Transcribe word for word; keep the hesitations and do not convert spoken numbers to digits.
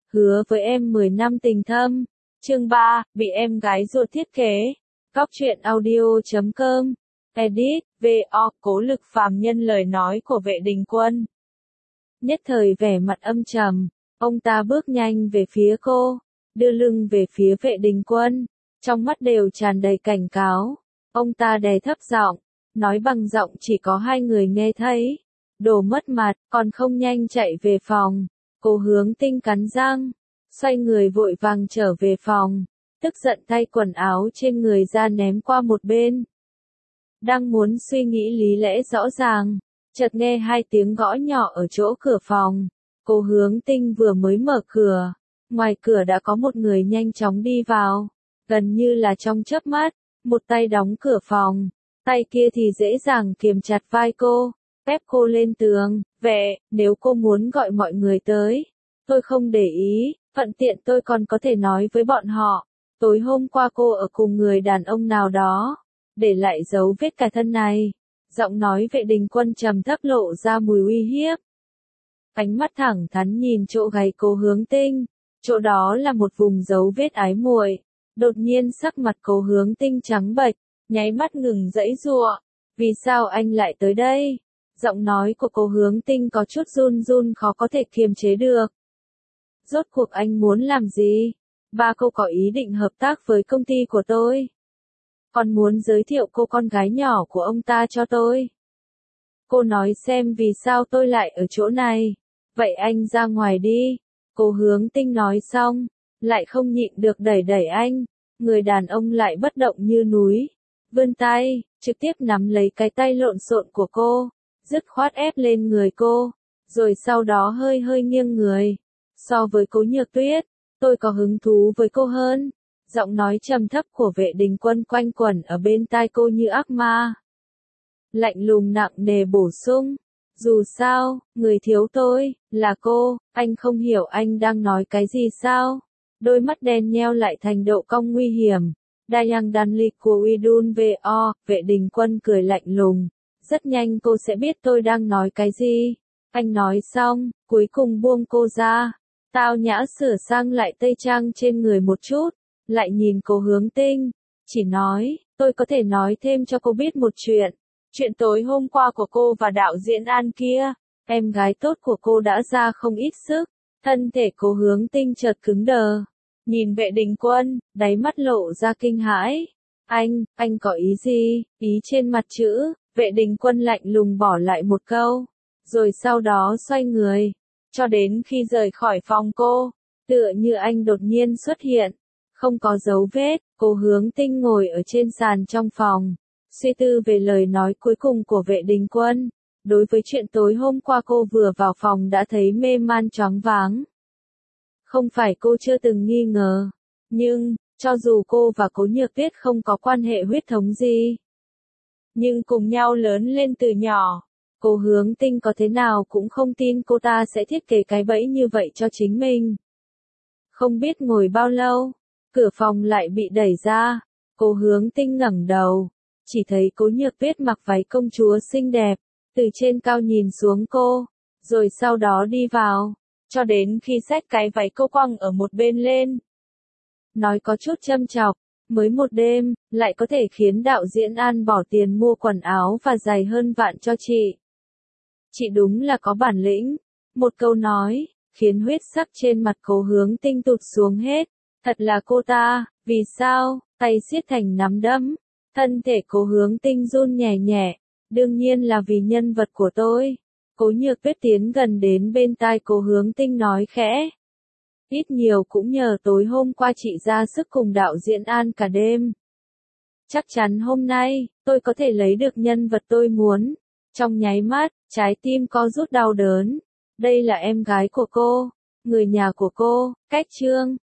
hứa với em mười năm tình thâm. Chương ba, bị em gái ruột thiết kế. Góc truyện audio chấm com. Edit, vê o, Cố Lực phàm nhân lời nói của Vệ Đình Quân. Nhất thời vẻ mặt âm trầm, ông ta bước nhanh về phía cô, đưa lưng về phía Vệ Đình Quân, trong mắt đều tràn đầy cảnh cáo. Ông ta đè thấp giọng, nói bằng giọng chỉ có hai người nghe thấy. Đồ mất mặt, còn không nhanh chạy về phòng. Cô Hướng Tinh cắn răng, xoay người vội vàng trở về phòng, tức giận thay quần áo trên người ra ném qua một bên. Đang muốn suy nghĩ lý lẽ rõ ràng, chợt nghe hai tiếng gõ nhỏ ở chỗ cửa phòng. Cô Hướng Tinh vừa mới mở cửa, ngoài cửa đã có một người nhanh chóng đi vào, gần như là trong chớp mắt, một tay đóng cửa phòng, tay kia thì dễ dàng kiềm chặt vai cô, ép cô lên tường. Vệ, nếu cô muốn gọi mọi người tới, tôi không để ý, thuận tiện tôi còn có thể nói với bọn họ, tối hôm qua cô ở cùng người đàn ông nào đó, để lại dấu vết cả thân này. Giọng nói Vệ Đình Quân trầm thấp lộ ra mùi uy hiếp. Ánh mắt thẳng thắn nhìn chỗ gáy Cố Hướng Tinh, chỗ đó là một vùng dấu vết ái muội. Đột nhiên sắc mặt Cố Hướng Tinh trắng bệch, nháy mắt ngừng giãy giụa. Vì sao anh lại tới đây? Giọng nói của Cố Hướng Tinh có chút run run khó có thể kiềm chế được. Rốt cuộc anh muốn làm gì? Ba cô có ý định hợp tác với công ty của tôi. Còn muốn giới thiệu cô con gái nhỏ của ông ta cho tôi. Cô nói xem vì sao tôi lại ở chỗ này. Vậy anh ra ngoài đi. Cố Hướng Tinh nói xong, lại không nhịn được đẩy đẩy anh. Người đàn ông lại bất động như núi. Vươn tay, trực tiếp nắm lấy cái tay lộn xộn của cô, dứt khoát ép lên người cô, rồi sau đó hơi hơi nghiêng người. So với Cố Nhược Tuyết, tôi có hứng thú với cô hơn. Giọng nói trầm thấp của Vệ Đình Quân quanh quẩn ở bên tai cô như ác ma. Lạnh lùng nặng nề bổ sung, dù sao, người thiếu tôi, là cô, anh không hiểu anh đang nói cái gì sao? Đôi mắt đen nheo lại thành độ cong nguy hiểm. Dayang Danlik của Widun vê o, Vệ Đình Quân cười lạnh lùng. Rất nhanh cô sẽ biết tôi đang nói cái gì. Anh nói xong, cuối cùng buông cô ra. Tao nhã sửa sang lại tây trang trên người một chút, lại nhìn Cố Hướng Tinh, chỉ nói, tôi có thể nói thêm cho cô biết một chuyện. Chuyện tối hôm qua của cô và đạo diễn An kia, em gái tốt của cô đã ra không ít sức. Thân thể Cố Hướng Tinh chợt cứng đờ, nhìn Vệ Đình Quân, đáy mắt lộ ra kinh hãi. Anh, anh có ý gì? Ý trên mặt chữ. Vệ Đình Quân lạnh lùng bỏ lại một câu, rồi sau đó xoay người, cho đến khi rời khỏi phòng cô, tựa như anh đột nhiên xuất hiện, không có dấu vết. Cố Hướng Tinh ngồi ở trên sàn trong phòng, suy tư về lời nói cuối cùng của Vệ Đình Quân. Đối với chuyện tối hôm qua cô vừa vào phòng đã thấy mê man choáng váng. Không phải cô chưa từng nghi ngờ, nhưng, cho dù cô và Cố Nhược Tuyết không có quan hệ huyết thống gì, nhưng cùng nhau lớn lên từ nhỏ, Cố Hướng Tinh có thế nào cũng không tin cô ta sẽ thiết kế cái bẫy như vậy cho chính mình. Không biết ngồi bao lâu, cửa phòng lại bị đẩy ra. Cố Hướng Tinh ngẩng đầu, chỉ thấy Cố Nhược Tuyết mặc váy công chúa xinh đẹp, từ trên cao nhìn xuống cô, rồi sau đó đi vào, cho đến khi xách cái váy cô quăng ở một bên lên. Nói có chút châm chọc, mới một đêm, lại có thể khiến đạo diễn An bỏ tiền mua quần áo và giày hơn vạn cho chị. Chị đúng là có bản lĩnh. Một câu nói, khiến huyết sắc trên mặt Cố Hướng Tinh tụt xuống hết. Thật là cô ta, vì sao? Tay siết thành nắm đấm. Thân thể Cố Hướng Tinh run nhẹ nhẹ. Đương nhiên là vì nhân vật của tôi. Cố Nhược Tuyết tiến gần đến bên tai Cố Hướng Tinh nói khẽ. Ít nhiều cũng nhờ tối hôm qua chị ra sức cùng đạo diễn An cả đêm. Chắc chắn hôm nay, tôi có thể lấy được nhân vật tôi muốn. Trong nháy mắt, trái tim co rút đau đớn. Đây là em gái của cô, người nhà của cô, Cách Trương.